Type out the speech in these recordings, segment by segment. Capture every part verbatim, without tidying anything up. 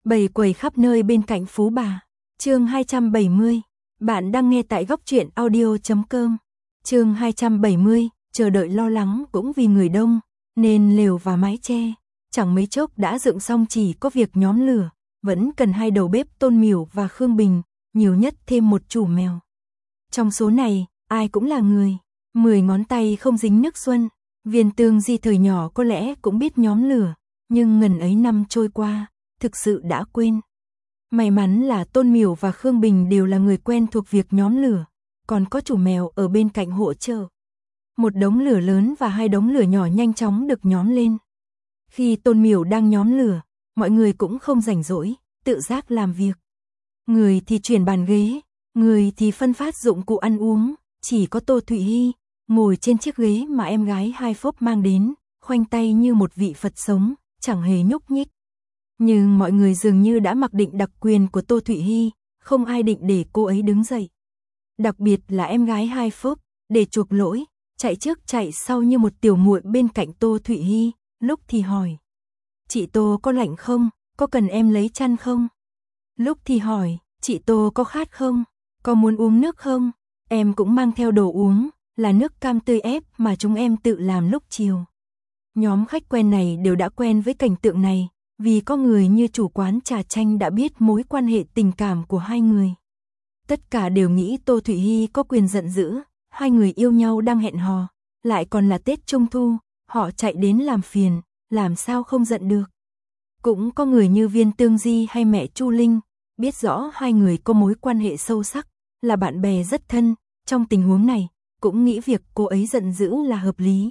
Bầy quầy khắp nơi bên cạnh Phú Bà. Chương hai trăm bảy mươi. Bạn đang nghe tại góc truyện audio chấm com. Chương hai trăm bảy mươi, chờ đợi lo lắng cũng vì người đông, nên lều và mái che chẳng mấy chốc đã dựng xong, chỉ có việc nhóm lửa, vẫn cần hai đầu bếp Tôn Miểu và Khương Bình, nhiều nhất thêm một chủ mèo. Trong số này, ai cũng là người, mười ngón tay không dính nước xuân. Viên Tương Di thời nhỏ có lẽ cũng biết nhóm lửa, nhưng ngần ấy năm trôi qua, thực sự đã quên. May mắn là Tôn Miểu và Khương Bình đều là người quen thuộc việc nhóm lửa, còn có chủ mèo ở bên cạnh hỗ trợ. Một đống lửa lớn và hai đống lửa nhỏ nhanh chóng được nhóm lên. Khi Tôn Miểu đang nhóm lửa, mọi người cũng không rảnh rỗi, tự giác làm việc. Người thì chuyển bàn ghế, người thì phân phát dụng cụ ăn uống, chỉ có Tô Thụy Hi ngồi trên chiếc ghế mà em gái Hai Phốp mang đến, khoanh tay như một vị Phật sống, chẳng hề nhúc nhích. Nhưng mọi người dường như đã mặc định đặc quyền của Tô Thụy Hi, không ai định để cô ấy đứng dậy. Đặc biệt là em gái Hai Phốp, để chuộc lỗi, chạy trước chạy sau như một tiểu muội bên cạnh Tô Thụy Hi, lúc thì hỏi: "Chị Tô có lạnh không? Có cần em lấy chăn không?" Lúc thì hỏi: "Chị Tô có khát không? Có muốn uống nước không? Em cũng mang theo đồ uống, là nước cam tươi ép mà chúng em tự làm lúc chiều." Nhóm khách quen này đều đã quen với cảnh tượng này, vì có người như chủ quán trà chanh đã biết mối quan hệ tình cảm của hai người. Tất cả đều nghĩ Tô Thụy Hi có quyền giận dữ, hai người yêu nhau đang hẹn hò, lại còn là Tết Trung Thu, họ chạy đến làm phiền, làm sao không giận được. Cũng có người như Viên Tương Di hay mẹ Chu Linh, biết rõ hai người có mối quan hệ sâu sắc, là bạn bè rất thân, trong tình huống này, cũng nghĩ việc cô ấy giận dữ là hợp lý.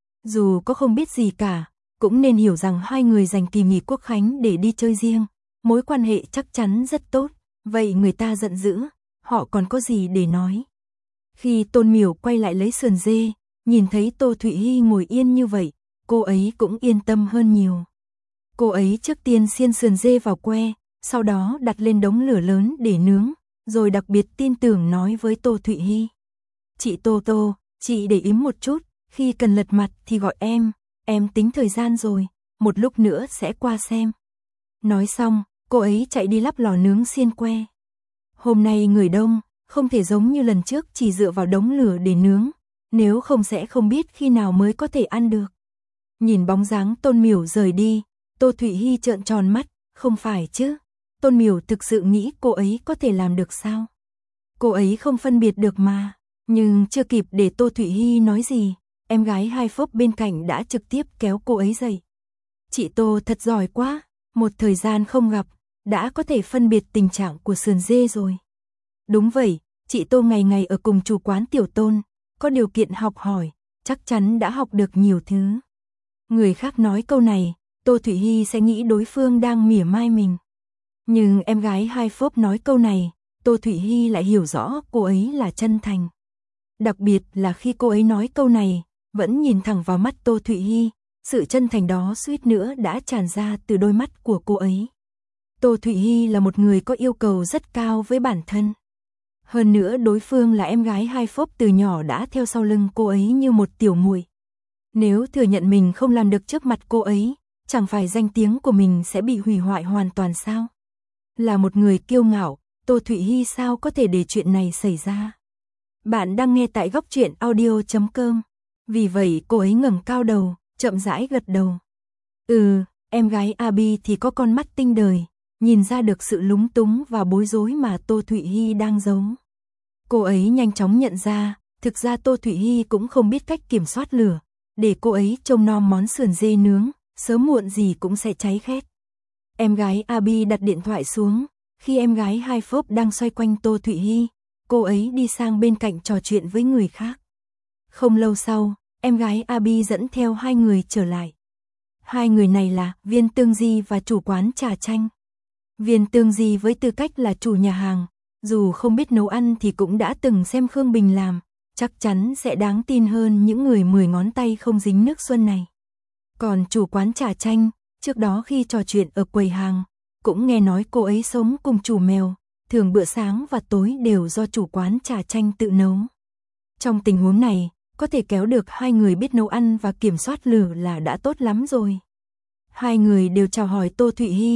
Dù có không biết gì cả, cũng nên hiểu rằng hai người dành kỳ nghỉ Quốc khánh để đi chơi riêng, mối quan hệ chắc chắn rất tốt, vậy người ta giận dữ, họ còn có gì để nói. Khi Tôn Miểu quay lại lấy sườn dê, nhìn thấy Tô Thụy Hi ngồi yên như vậy, cô ấy cũng yên tâm hơn nhiều. Cô ấy trước tiên xiên sườn dê vào que, sau đó đặt lên đống lửa lớn để nướng, rồi đặc biệt tin tưởng nói với Tô Thụy Hi: "Chị Tô Tô, chị để ý một chút, khi cần lật mặt thì gọi em, em tính thời gian rồi, một lúc nữa sẽ qua xem." Nói xong, cô ấy chạy đi lắp lò nướng xiên que. Hôm nay người đông, không thể giống như lần trước chỉ dựa vào đống lửa để nướng, nếu không sẽ không biết khi nào mới có thể ăn được. Nhìn bóng dáng Tôn Miểu rời đi, Tô Thụy Hi trợn tròn mắt, không phải chứ, Tôn Miểu thực sự nghĩ cô ấy có thể làm được sao? Cô ấy không phân biệt được mà, nhưng chưa kịp để Tô Thụy Hi nói gì, em gái Hai Phốp bên cạnh đã trực tiếp kéo cô ấy dậy. "Chị Tô thật giỏi quá, một thời gian không gặp, đã có thể phân biệt tình trạng của sườn dê rồi." "Đúng vậy, chị Tô ngày ngày ở cùng chủ quán Tiểu Tôn, có điều kiện học hỏi, chắc chắn đã học được nhiều thứ." Người khác nói câu này, Tô Thụy Hi sẽ nghĩ đối phương đang mỉa mai mình. Nhưng em gái Hai Phốp nói câu này, Tô Thụy Hi lại hiểu rõ cô ấy là chân thành. Đặc biệt là khi cô ấy nói câu này, vẫn nhìn thẳng vào mắt Tô Thụy Hi, sự chân thành đó suýt nữa đã tràn ra từ đôi mắt của cô ấy. Tô Thụy Hi là một người có yêu cầu rất cao với bản thân. Hơn nữa đối phương là em gái Hai Phốp từ nhỏ đã theo sau lưng cô ấy như một tiểu muội. Nếu thừa nhận mình không làm được trước mặt cô ấy, chẳng phải danh tiếng của mình sẽ bị hủy hoại hoàn toàn sao? Là một người kiêu ngạo, Tô Thụy Hi sao có thể để chuyện này xảy ra? Bạn đang nghe tại góc truyện audio chấm com. Vì vậy cô ấy ngẩng cao đầu, chậm rãi gật đầu. Ừ, em gái Abi thì có con mắt tinh đời, nhìn ra được sự lúng túng và bối rối mà Tô Thụy Hi đang giấu. Cô ấy nhanh chóng nhận ra, thực ra Tô Thụy Hi cũng không biết cách kiểm soát lửa, để cô ấy trông nom món sườn dê nướng, sớm muộn gì cũng sẽ cháy khét. Em gái Abi đặt điện thoại xuống, khi em gái Hai Phốp đang xoay quanh Tô Thụy Hi, cô ấy đi sang bên cạnh trò chuyện với người khác. Không lâu sau, em gái Abi dẫn theo hai người trở lại. Hai người này là Viên Tương Di và chủ quán trà chanh. Viên Tương Di với tư cách là chủ nhà hàng, dù không biết nấu ăn thì cũng đã từng xem Khương Bình làm, chắc chắn sẽ đáng tin hơn những người mười ngón tay không dính nước xuân này. Còn chủ quán trà chanh, trước đó khi trò chuyện ở quầy hàng, cũng nghe nói cô ấy sống cùng chủ mèo, thường bữa sáng và tối đều do chủ quán trà chanh tự nấu. Trong tình huống này, có thể kéo được hai người biết nấu ăn và kiểm soát lửa là đã tốt lắm rồi. Hai người đều chào hỏi Tô Thụy Hi,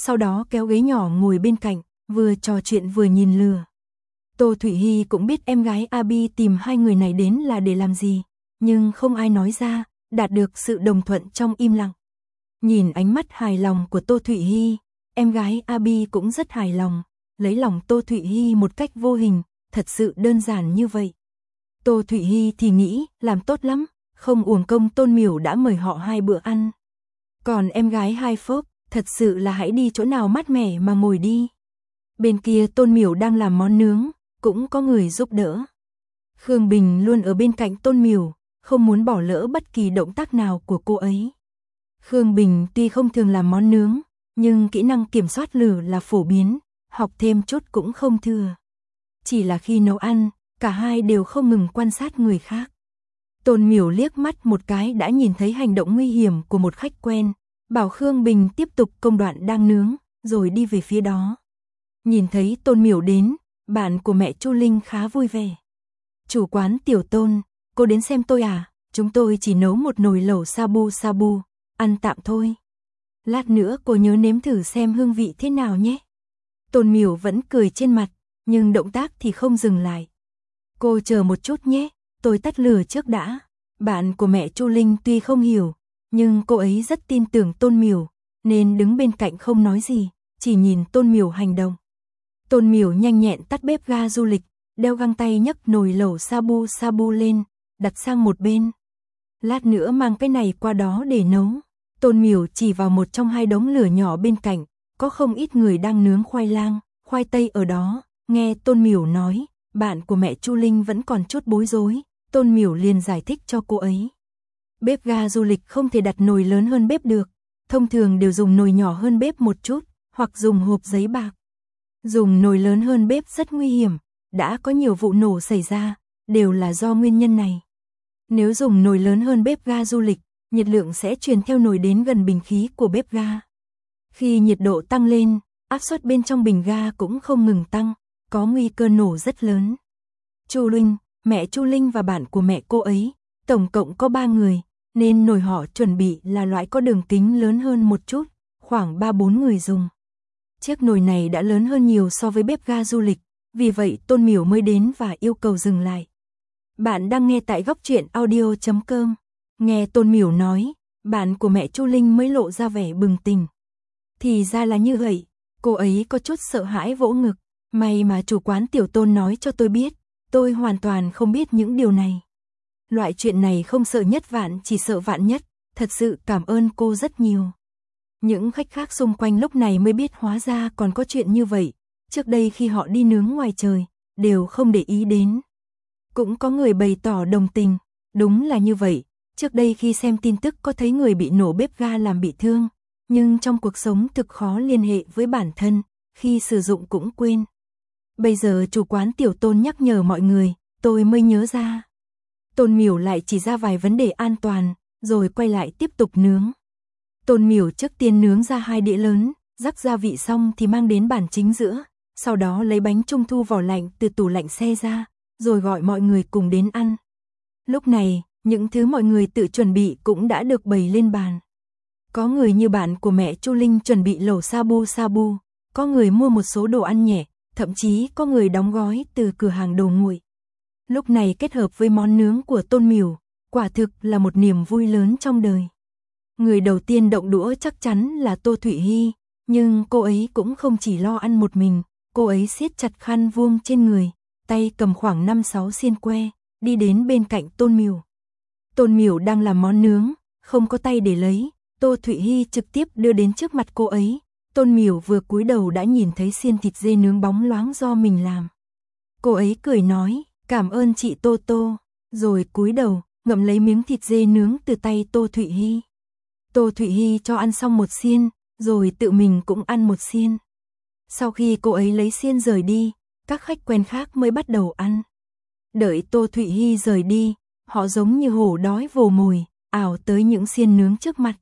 sau đó kéo ghế nhỏ ngồi bên cạnh, vừa trò chuyện vừa nhìn lừa. Tô Thụy Hy cũng biết em gái Abi tìm hai người này đến là để làm gì, nhưng không ai nói ra, đạt được sự đồng thuận trong im lặng. Nhìn ánh mắt hài lòng của Tô Thụy Hy, em gái Abi cũng rất hài lòng, lấy lòng Tô Thụy Hy một cách vô hình, thật sự đơn giản như vậy. Tô Thụy Hy thì nghĩ, làm tốt lắm, không uổng công Tôn Miểu đã mời họ hai bữa ăn. Còn em gái Hai Phốp, thật sự là hãy đi chỗ nào mát mẻ mà ngồi đi. Bên kia Tôn Miểu đang làm món nướng, cũng có người giúp đỡ. Khương Bình luôn ở bên cạnh Tôn Miểu, không muốn bỏ lỡ bất kỳ động tác nào của cô ấy. Khương Bình tuy không thường làm món nướng, nhưng kỹ năng kiểm soát lửa là phổ biến, học thêm chút cũng không thừa. Chỉ là khi nấu ăn, cả hai đều không ngừng quan sát người khác. Tôn Miểu liếc mắt một cái đã nhìn thấy hành động nguy hiểm của một khách quen, bảo Khương Bình tiếp tục công đoạn đang nướng, rồi đi về phía đó. Nhìn thấy Tôn Miểu đến, bạn của mẹ Chu Linh khá vui vẻ. Chủ quán Tiểu Tôn, cô đến xem tôi à? Chúng tôi chỉ nấu một nồi lẩu sabu sabu, ăn tạm thôi. Lát nữa cô nhớ nếm thử xem hương vị thế nào nhé. Tôn Miểu vẫn cười trên mặt, nhưng động tác thì không dừng lại. Cô chờ một chút nhé, tôi tắt lửa trước đã. Bạn của mẹ Chu Linh tuy không hiểu, nhưng cô ấy rất tin tưởng Tôn Miểu, nên đứng bên cạnh không nói gì, chỉ nhìn Tôn Miểu hành động. Tôn Miểu nhanh nhẹn tắt bếp ga du lịch, đeo găng tay nhấc nồi lẩu sabu sabu lên, đặt sang một bên. Lát nữa mang cái này qua đó để nấu. Tôn Miểu chỉ vào một trong hai đống lửa nhỏ bên cạnh, có không ít người đang nướng khoai lang, khoai tây ở đó. Nghe Tôn Miểu nói, bạn của mẹ Chu Linh vẫn còn chút bối rối, Tôn Miểu liền giải thích cho cô ấy. Bếp ga du lịch không thể đặt nồi lớn hơn bếp được, thông thường đều dùng nồi nhỏ hơn bếp một chút, hoặc dùng hộp giấy bạc. Dùng nồi lớn hơn bếp rất nguy hiểm, đã có nhiều vụ nổ xảy ra, đều là do nguyên nhân này. Nếu dùng nồi lớn hơn bếp ga du lịch, nhiệt lượng sẽ truyền theo nồi đến gần bình khí của bếp ga. Khi nhiệt độ tăng lên, áp suất bên trong bình ga cũng không ngừng tăng, có nguy cơ nổ rất lớn. Chu Linh, mẹ Chu Linh và bạn của mẹ cô ấy, tổng cộng có ba người, nên nồi họ chuẩn bị là loại có đường kính lớn hơn một chút, khoảng ba bốn người dùng. Chiếc nồi này đã lớn hơn nhiều so với bếp ga du lịch, vì vậy Tôn Miểu mới đến và yêu cầu dừng lại. Bạn đang nghe tại góc truyện audio chấm com. Nghe Tôn Miểu nói, bạn của mẹ Chu Linh mới lộ ra vẻ bừng tỉnh. Thì ra là như vậy, cô ấy có chút sợ hãi vỗ ngực. May mà chủ quán Tiểu Tôn nói cho tôi biết, tôi hoàn toàn không biết những điều này. Loại chuyện này không sợ nhất vạn chỉ sợ vạn nhất, thật sự cảm ơn cô rất nhiều. Những khách khác xung quanh lúc này mới biết hóa ra còn có chuyện như vậy, trước đây khi họ đi nướng ngoài trời, đều không để ý đến. Cũng có người bày tỏ đồng tình, đúng là như vậy, trước đây khi xem tin tức có thấy người bị nổ bếp ga làm bị thương, nhưng trong cuộc sống thực khó liên hệ với bản thân, khi sử dụng cũng quên. Bây giờ chủ quán Tiểu Tôn nhắc nhở mọi người, tôi mới nhớ ra. Tôn Miểu lại chỉ ra vài vấn đề an toàn, rồi quay lại tiếp tục nướng. Tôn Miểu trước tiên nướng ra hai đĩa lớn, rắc gia vị xong thì mang đến bàn chính giữa, sau đó lấy bánh trung thu vỏ lạnh từ tủ lạnh xe ra, rồi gọi mọi người cùng đến ăn. Lúc này, những thứ mọi người tự chuẩn bị cũng đã được bày lên bàn. Có người như bạn của mẹ Chu Linh chuẩn bị lẩu sabu sabu, có người mua một số đồ ăn nhẹ, thậm chí có người đóng gói từ cửa hàng đồ nguội. Lúc này kết hợp với món nướng của Tôn Miểu, quả thực là một niềm vui lớn trong đời. Người đầu tiên động đũa chắc chắn là Tô Thụy Hy, nhưng cô ấy cũng không chỉ lo ăn một mình, cô ấy siết chặt khăn vuông trên người, tay cầm khoảng năm sáu xiên que, đi đến bên cạnh Tôn Miểu. Tôn Miểu đang làm món nướng, không có tay để lấy, Tô Thụy Hy trực tiếp đưa đến trước mặt cô ấy. Tôn Miểu vừa cúi đầu đã nhìn thấy xiên thịt dê nướng bóng loáng do mình làm. Cô ấy cười nói, cảm ơn chị Tô Tô, rồi cúi đầu, ngậm lấy miếng thịt dê nướng từ tay Tô Thụy Hy. Tô Thụy Hy cho ăn xong một xiên, rồi tự mình cũng ăn một xiên. Sau khi cô ấy lấy xiên rời đi, các khách quen khác mới bắt đầu ăn. Đợi Tô Thụy Hy rời đi, họ giống như hổ đói vồ mồi, ảo tới những xiên nướng trước mặt.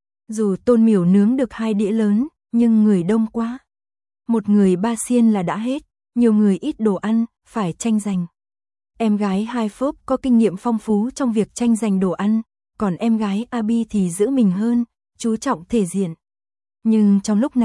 Dù Tôn Miểu nướng được hai đĩa lớn, nhưng người đông quá. Một người ba xiên là đã hết, nhiều người ít đồ ăn, phải tranh giành. Em gái Hai Phốp có kinh nghiệm phong phú trong việc tranh giành đồ ăn, còn em gái Abi thì giữ mình hơn, chú trọng thể diện. Nhưng trong lúc này,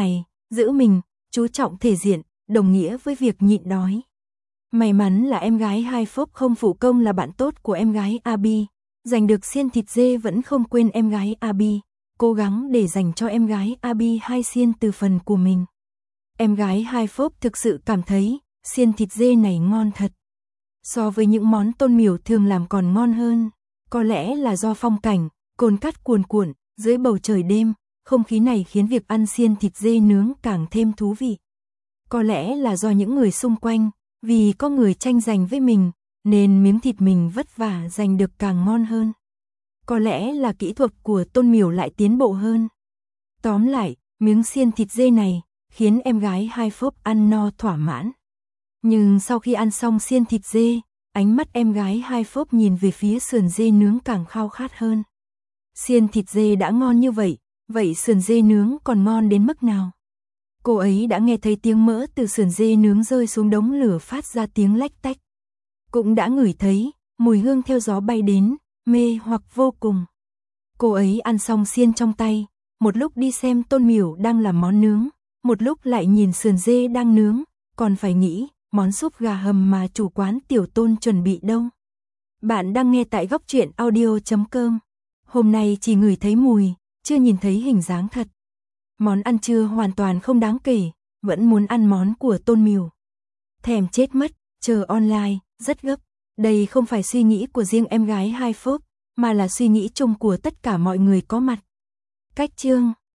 giữ mình, chú trọng thể diện, đồng nghĩa với việc nhịn đói. May mắn là em gái Hai Phốp không phụ công là bạn tốt của em gái Abby, giành được xiên thịt dê vẫn không quên em gái Abby, cố gắng để dành cho em gái Abby hai xiên từ phần của mình. Em gái Hai Phốp thực sự cảm thấy, xiên thịt dê này ngon thật. So với những món Tôn Miểu thường làm còn ngon hơn, có lẽ là do phong cảnh, cồn cát cuồn cuộn, dưới bầu trời đêm, không khí này khiến việc ăn xiên thịt dê nướng càng thêm thú vị. Có lẽ là do những người xung quanh, vì có người tranh giành với mình, nên miếng thịt mình vất vả giành được càng ngon hơn. Có lẽ là kỹ thuật của Tôn Miểu lại tiến bộ hơn. Tóm lại, miếng xiên thịt dê này, khiến em gái Hai Phốp ăn no thỏa mãn. Nhưng sau khi ăn xong xiên thịt dê, ánh mắt em gái Hai Phốp nhìn về phía sườn dê nướng càng khao khát hơn. Xiên thịt dê đã ngon như vậy, vậy sườn dê nướng còn ngon đến mức nào? Cô ấy đã nghe thấy tiếng mỡ từ sườn dê nướng rơi xuống đống lửa phát ra tiếng lách tách. Cũng đã ngửi thấy, mùi hương theo gió bay đến, mê hoặc vô cùng. Cô ấy ăn xong xiên trong tay, một lúc đi xem Tôn Miểu đang làm món nướng, một lúc lại nhìn sườn dê đang nướng, còn phải nghĩ, món súp gà hầm mà chủ quán Tiểu Tôn chuẩn bị đâu. Bạn đang nghe tại góc truyện audio chấm com. Hôm nay chỉ ngửi thấy mùi, chưa nhìn thấy hình dáng thật. Món ăn trưa hoàn toàn không đáng kể, vẫn muốn ăn món của Tôn Miểu. Thèm chết mất, chờ online, rất gấp. Đây không phải suy nghĩ của riêng em gái Hai Phốp, mà là suy nghĩ chung của tất cả mọi người có mặt. Cách chương